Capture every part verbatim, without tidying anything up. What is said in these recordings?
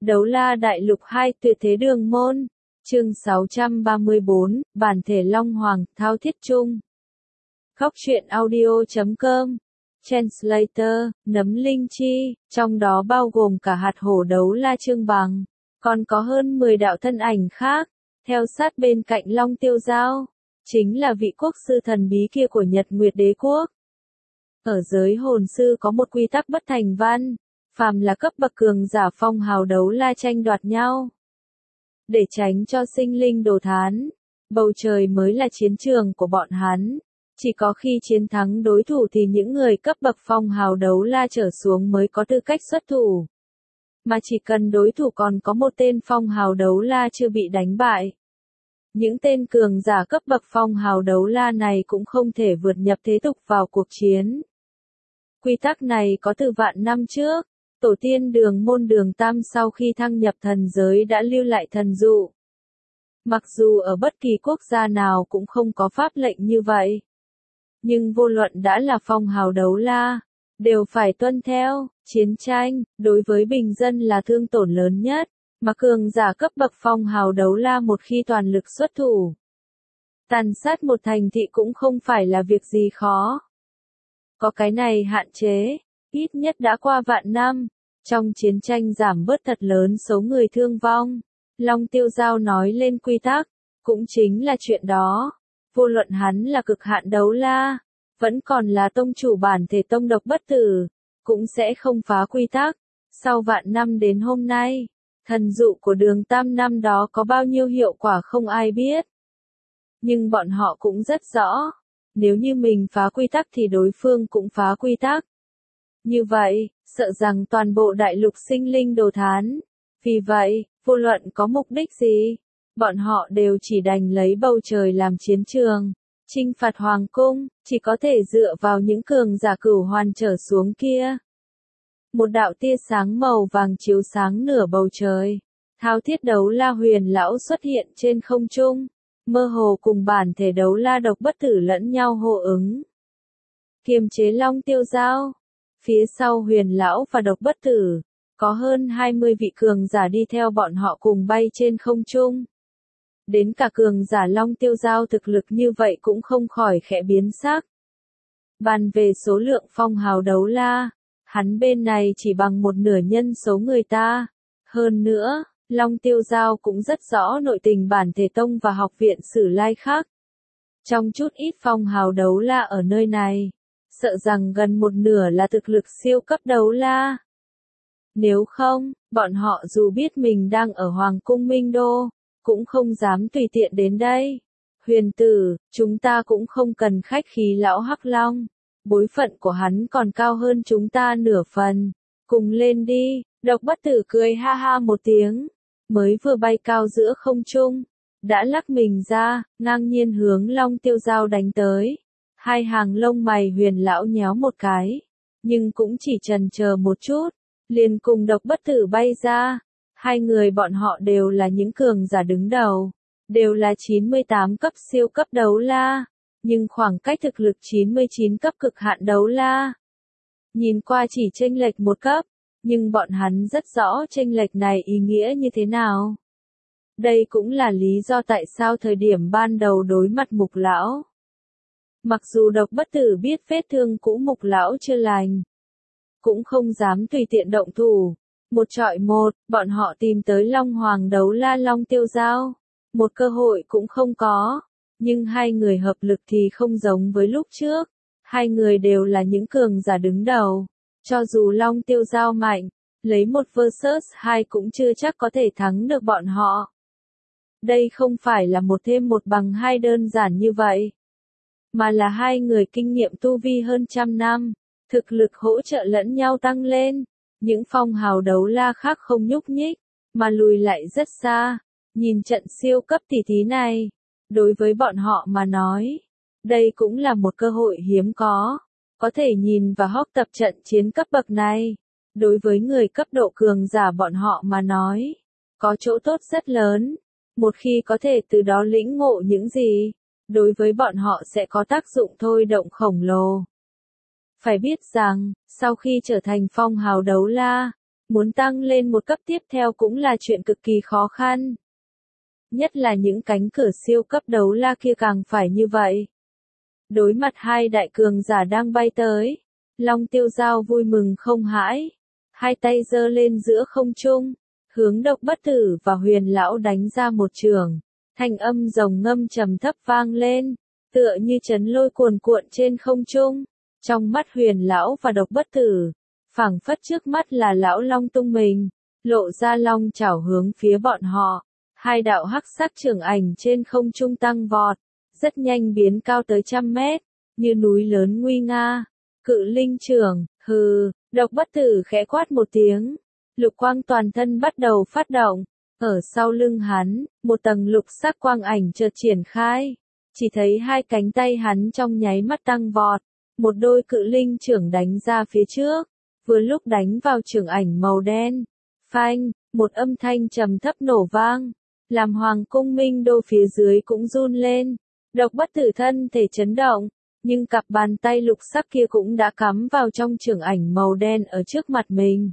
Đấu la đại lục hai tuyệt thế đường môn. Chương sáu trăm ba mươi bốn, bản thể Long Hoàng, thao thiết chung. Khóc chuyện audio chấm com. Translator, nấm linh chi, trong đó bao gồm cả hạt hổ đấu la Trương Bằng. Còn có hơn mười đạo thân ảnh khác, theo sát bên cạnh Long Tiêu Giao. Chính là vị quốc sư thần bí kia của Nhật Nguyệt Đế Quốc. Ở giới hồn sư có một quy tắc bất thành văn. Phàm là cấp bậc cường giả phong hào đấu la tranh đoạt nhau. Để tránh cho sinh linh đồ thán, bầu trời mới là chiến trường của bọn hắn. Chỉ có khi chiến thắng đối thủ thì những người cấp bậc phong hào đấu la trở xuống mới có tư cách xuất thủ. Mà chỉ cần đối thủ còn có một tên phong hào đấu la chưa bị đánh bại. Những tên cường giả cấp bậc phong hào đấu la này cũng không thể vượt nhập thế tục vào cuộc chiến. Quy tắc này có từ vạn năm trước. Tổ tiên đường môn đường Tam sau khi thăng nhập thần giới đã lưu lại thần dụ. Mặc dù ở bất kỳ quốc gia nào cũng không có pháp lệnh như vậy. Nhưng vô luận đã là phong hào đấu la, đều phải tuân theo. Chiến tranh, đối với bình dân là thương tổn lớn nhất, mà cường giả cấp bậc phong hào đấu la một khi toàn lực xuất thủ. Tàn sát một thành thị cũng không phải là việc gì khó. Có cái này hạn chế. Ít nhất đã qua vạn năm, trong chiến tranh giảm bớt thật lớn số người thương vong. Long Tiêu Giao nói lên quy tắc, cũng chính là chuyện đó. Vô luận hắn là cực hạn đấu la, vẫn còn là tông chủ bản thể tông độc bất tử, cũng sẽ không phá quy tắc. Sau vạn năm đến hôm nay, thần dụ của đường Tam năm đó có bao nhiêu hiệu quả không ai biết. Nhưng bọn họ cũng rất rõ, nếu như mình phá quy tắc thì đối phương cũng phá quy tắc. Như vậy, sợ rằng toàn bộ đại lục sinh linh đồ thán. Vì vậy, vô luận có mục đích gì, bọn họ đều chỉ đành lấy bầu trời làm chiến trường. Chinh phạt hoàng cung, chỉ có thể dựa vào những cường giả cửu hoàn trở xuống kia. Một đạo tia sáng màu vàng chiếu sáng nửa bầu trời. Thao thiết đấu la huyền lão xuất hiện trên không trung. Mơ hồ cùng bản thể đấu la độc bất tử lẫn nhau hô ứng. Kiềm chế Long Tiêu Giao. Phía sau huyền lão và độc bất tử, có hơn hai mươi vị cường giả đi theo bọn họ cùng bay trên không trung. Đến cả cường giả Long Tiêu Giao thực lực như vậy cũng không khỏi khẽ biến sắc. Bàn về số lượng phong hào đấu la, hắn bên này chỉ bằng một nửa nhân số người ta. Hơn nữa, Long Tiêu Giao cũng rất rõ nội tình bản thể tông và học viện Sử Lai khác. Trong chút ít phong hào đấu la ở nơi này, sợ rằng gần một nửa là thực lực siêu cấp đấu la. Nếu không, bọn họ dù biết mình đang ở Hoàng cung Minh Đô, cũng không dám tùy tiện đến đây. Huyền tử, chúng ta cũng không cần khách khí lão Hắc Long. Bối phận của hắn còn cao hơn chúng ta nửa phần. Cùng lên đi, độc bất tử cười ha ha một tiếng. Mới vừa bay cao giữa không trung, đã lắc mình ra, ngang nhiên hướng Long Tiêu Giao đánh tới. Hai hàng lông mày huyền lão nhéo một cái, nhưng cũng chỉ chần chờ một chút, liền cùng độc bất tử bay ra. Hai người bọn họ đều là những cường giả đứng đầu, đều là chín mươi tám cấp siêu cấp đấu la, nhưng khoảng cách thực lực chín mươi chín cấp cực hạn đấu la. Nhìn qua chỉ chênh lệch một cấp, nhưng bọn hắn rất rõ chênh lệch này ý nghĩa như thế nào. Đây cũng là lý do tại sao thời điểm ban đầu đối mặt Mục lão. Mặc dù độc bất tử biết vết thương cũ Mục lão chưa lành, cũng không dám tùy tiện động thủ. Một trọi một, bọn họ tìm tới Long Hoàng đấu la Long Tiêu Giao. Một cơ hội cũng không có. Nhưng hai người hợp lực thì không giống với lúc trước. Hai người đều là những cường giả đứng đầu. Cho dù Long Tiêu Giao mạnh, lấy một versus hai cũng chưa chắc có thể thắng được bọn họ. Đây không phải là một thêm một bằng hai đơn giản như vậy, mà là hai người kinh nghiệm tu vi hơn trăm năm, thực lực hỗ trợ lẫn nhau tăng lên. Những phong hào đấu la khác không nhúc nhích, mà lùi lại rất xa. Nhìn trận siêu cấp tỷ thí này, đối với bọn họ mà nói, đây cũng là một cơ hội hiếm có. Có thể nhìn và học tập trận chiến cấp bậc này, đối với người cấp độ cường giả bọn họ mà nói, có chỗ tốt rất lớn. Một khi có thể từ đó lĩnh ngộ những gì, đối với bọn họ sẽ có tác dụng thôi động khổng lồ. Phải biết rằng, sau khi trở thành phong hào đấu la, Muốn tăng lên một cấp tiếp theo cũng là chuyện cực kỳ khó khăn. Nhất là những cánh cửa siêu cấp đấu la kia càng phải như vậy. Đối mặt hai đại cường giả đang bay tới, Long Tiêu Giao vui mừng không hãi, hai tay giơ lên giữa không trung, hướng Độc Bất Tử và Huyền Lão đánh ra một chưởng, thanh âm rồng ngâm trầm thấp vang lên, tựa như chấn lôi cuồn cuộn trên không trung. Trong mắt Huyền Lão và Độc Bất Tử, phảng phất trước mắt là lão long tung mình, lộ ra long chảo hướng phía bọn họ. Hai đạo hắc sắc chưởng ảnh trên không trung tăng vọt, rất nhanh biến cao tới trăm mét, như núi lớn nguy nga. Cự linh chưởng, hừ, Độc Bất Tử khẽ quát một tiếng, lục quang toàn thân bắt đầu phát động, ở sau lưng hắn, một tầng lục sắc quang ảnh chợt triển khai, chỉ thấy hai cánh tay hắn trong nháy mắt tăng vọt, một đôi cự linh chưởng đánh ra phía trước, vừa lúc đánh vào chưởng ảnh màu đen, phanh, một âm thanh trầm thấp nổ vang, làm Hoàng cung Minh Đô phía dưới cũng run lên. Độc Bất Tử thân thể chấn động, nhưng cặp bàn tay lục sắc kia cũng đã cắm vào trong chưởng ảnh màu đen ở trước mặt mình.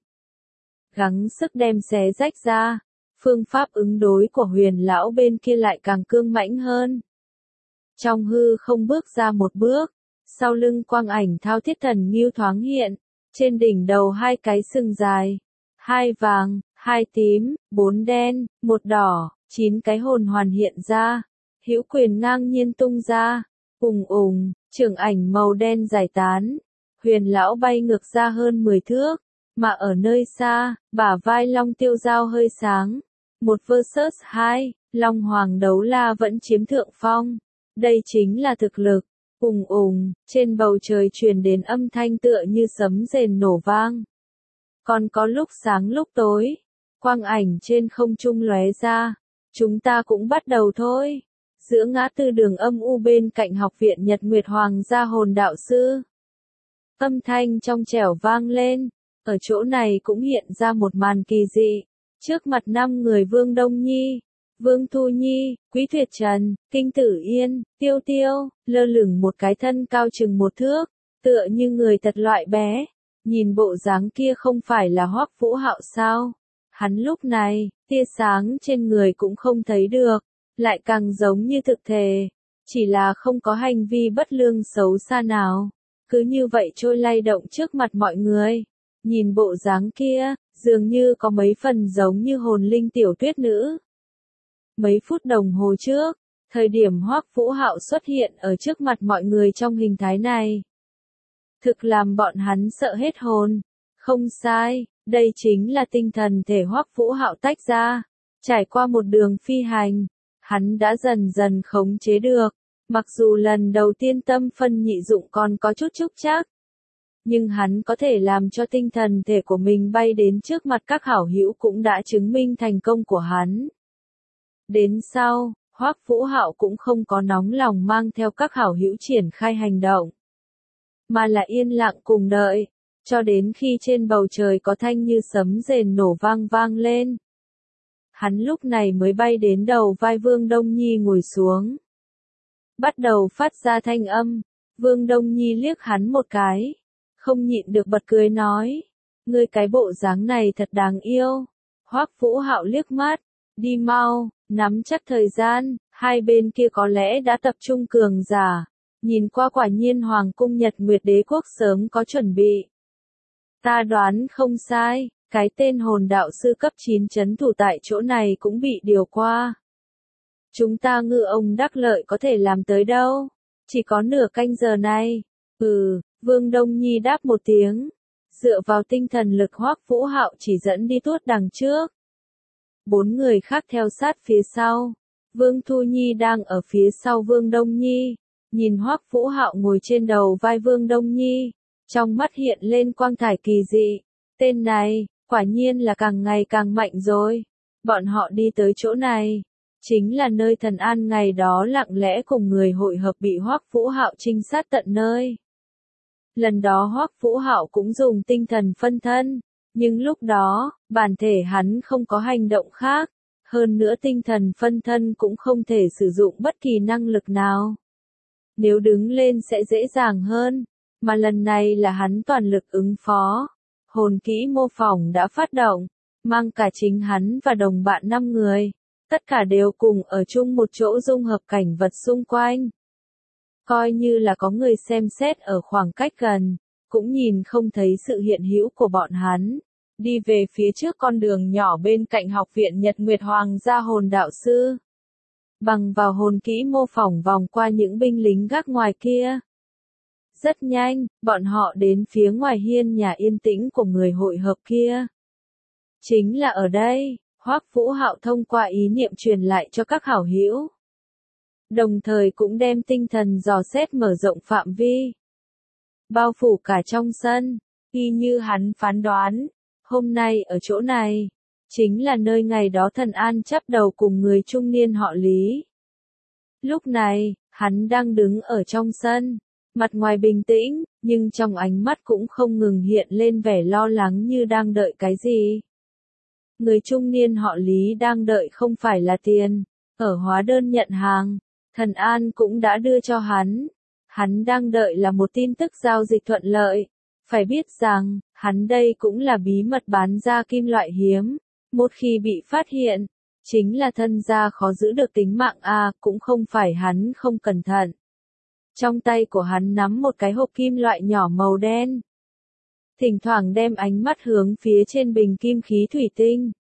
Gắng sức đem xé rách ra, phương pháp ứng đối của Huyền Lão bên kia lại càng cương mãnh hơn. Trong hư không bước ra một bước, sau lưng quang ảnh Thao Thiết Thần Ngưu thoáng hiện, trên đỉnh đầu hai cái sừng dài, hai vàng, hai tím, bốn đen, một đỏ, chín cái hồn hoàn hiện ra, hữu quyền ngang nhiên tung ra, ùng ùng, chưởng ảnh màu đen giải tán, Huyền Lão bay ngược ra hơn mười thước, mà ở nơi xa, bả vai Long Tiêu Giao hơi sáng, một versus hai, Long Hoàng đấu la vẫn chiếm thượng phong, đây chính là thực lực. Ùng ùng, trên bầu trời truyền đến âm thanh tựa như sấm rền nổ vang. Còn có lúc sáng lúc tối, quang ảnh trên không trung lóe ra, chúng ta cũng bắt đầu thôi. Giữa ngã tư đường âm u bên cạnh học viện Nhật Nguyệt Hoàng gia hồn đạo sư. Âm thanh trong trẻo vang lên, ở chỗ này cũng hiện ra một màn kỳ dị. Trước mặt năm người Vương Đông Nhi, Vương Thu Nhi, Quý Tuyệt Trần, Kinh Tử Yên, Tiêu Tiêu, lơ lửng một cái thân cao chừng một thước, tựa như người thật loại bé. Nhìn bộ dáng kia không phải là Hoắc Vũ Hạo sao? Hắn lúc này, tia sáng trên người cũng không thấy được, lại càng giống như thực thể, chỉ là không có hành vi bất lương xấu xa nào. Cứ như vậy trôi lay động trước mặt mọi người. Nhìn bộ dáng kia, dường như có mấy phần giống như hồn linh tiểu tuyết nữ. Mấy phút đồng hồ trước, thời điểm Hoắc Vũ Hạo xuất hiện ở trước mặt mọi người trong hình thái này, thực làm bọn hắn sợ hết hồn. Không sai, đây chính là tinh thần thể Hoắc Vũ Hạo tách ra, trải qua một đường phi hành, hắn đã dần dần khống chế được, mặc dù lần đầu tiên tâm phân nhị dụng còn có chút trúc trắc, nhưng hắn có thể làm cho tinh thần thể của mình bay đến trước mặt các hảo hữu cũng đã chứng minh thành công của hắn. Đến sau, Hoắc Vũ Hạo cũng không có nóng lòng mang theo các hảo hữu triển khai hành động, mà là yên lặng cùng đợi, cho đến khi trên bầu trời có thanh như sấm rền nổ vang vang lên. Hắn lúc này mới bay đến đầu vai Vương Đông Nhi ngồi xuống. Bắt đầu phát ra thanh âm, Vương Đông Nhi liếc hắn một cái, không nhịn được bật cười nói, ngươi cái bộ dáng này thật đáng yêu. Hoắc Vũ Hạo liếc mắt, đi mau, nắm chắc thời gian, hai bên kia có lẽ đã tập trung cường giả. Nhìn qua quả nhiên Hoàng cung Nhật Nguyệt Đế quốc sớm có chuẩn bị. Ta đoán không sai, cái tên hồn đạo sư cấp chín trấn thủ tại chỗ này cũng bị điều qua. Chúng ta ngư ông đắc lợi có thể làm tới đâu, chỉ có nửa canh giờ này. Ừ, Vương Đông Nhi đáp một tiếng, dựa vào tinh thần lực Hoắc Vũ Hạo chỉ dẫn đi tuốt đằng trước. Bốn người khác theo sát phía sau, Vương Thu Nhi đang ở phía sau Vương Đông Nhi, nhìn Hoắc Vũ Hạo ngồi trên đầu vai Vương Đông Nhi, trong mắt hiện lên quang thải kỳ dị, tên này, quả nhiên là càng ngày càng mạnh rồi. Bọn họ đi tới chỗ này, chính là nơi Thần An ngày đó lặng lẽ cùng người hội hợp bị Hoắc Vũ Hạo trinh sát tận nơi. Lần đó Hoắc Vũ Hạo cũng dùng tinh thần phân thân, nhưng lúc đó, bản thể hắn không có hành động khác, hơn nữa tinh thần phân thân cũng không thể sử dụng bất kỳ năng lực nào. Nếu đứng lên sẽ dễ dàng hơn, mà lần này là hắn toàn lực ứng phó. Hồn kỹ mô phỏng đã phát động, mang cả chính hắn và đồng bạn năm người. Tất cả đều cùng ở chung một chỗ dung hợp cảnh vật xung quanh. Coi như là có người xem xét ở khoảng cách gần, cũng nhìn không thấy sự hiện hữu của bọn hắn. Đi về phía trước con đường nhỏ bên cạnh học viện Nhật Nguyệt Hoàng gia hồn đạo sư. Bằng vào hồn kỹ mô phỏng vòng qua những binh lính gác ngoài kia. Rất nhanh, bọn họ đến phía ngoài hiên nhà yên tĩnh của người hội hợp kia. Chính là ở đây, Hoắc Vũ Hạo thông qua ý niệm truyền lại cho các hảo hữu. Đồng thời cũng đem tinh thần dò xét mở rộng phạm vi. Bao phủ cả trong sân, y như hắn phán đoán, hôm nay ở chỗ này, chính là nơi ngày đó Thần An chắp đầu cùng người trung niên họ Lý. Lúc này, hắn đang đứng ở trong sân, mặt ngoài bình tĩnh, nhưng trong ánh mắt cũng không ngừng hiện lên vẻ lo lắng như đang đợi cái gì. Người trung niên họ Lý đang đợi không phải là tiền, ở hóa đơn nhận hàng, Thần An cũng đã đưa cho hắn. Hắn đang đợi là một tin tức giao dịch thuận lợi. Phải biết rằng, hắn đây cũng là bí mật bán ra kim loại hiếm. Một khi bị phát hiện, chính là thân gia khó giữ được tính mạng a, cũng không phải hắn không cẩn thận. Trong tay của hắn nắm một cái hộp kim loại nhỏ màu đen. Thỉnh thoảng đem ánh mắt hướng phía trên bình kim khí thủy tinh.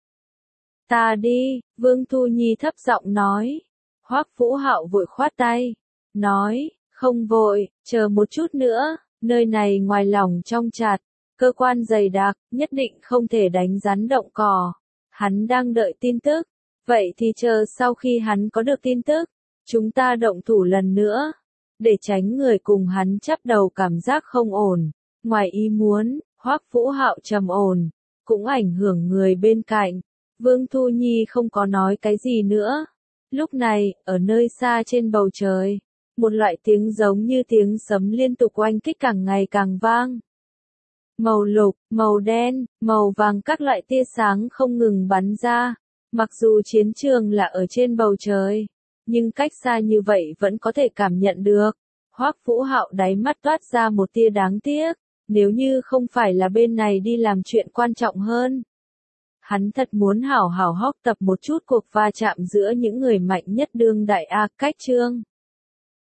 Ta đi, Vương Thu Nhi thấp giọng nói. Hoắc Vũ Hạo vội khoát tay, nói, không vội, chờ một chút nữa, nơi này ngoài lòng trong chặt, cơ quan dày đặc, nhất định không thể đánh rắn động cỏ. Hắn đang đợi tin tức, vậy thì chờ sau khi hắn có được tin tức, chúng ta động thủ lần nữa, để tránh người cùng hắn chắp đầu cảm giác không ổn. Ngoài ý muốn, Hoắc Vũ Hạo trầm ổn, cũng ảnh hưởng người bên cạnh. Vương Thu Nhi không có nói cái gì nữa. Lúc này, ở nơi xa trên bầu trời, một loại tiếng giống như tiếng sấm liên tục oanh kích càng ngày càng vang. Màu lục, màu đen, màu vàng các loại tia sáng không ngừng bắn ra. Mặc dù chiến trường là ở trên bầu trời, nhưng cách xa như vậy vẫn có thể cảm nhận được. Hoắc Vũ Hạo đáy mắt toát ra một tia đáng tiếc, nếu như không phải là bên này đi làm chuyện quan trọng hơn. Hắn thật muốn hảo hảo học tập một chút cuộc va chạm giữa những người mạnh nhất đương đại A cách chương.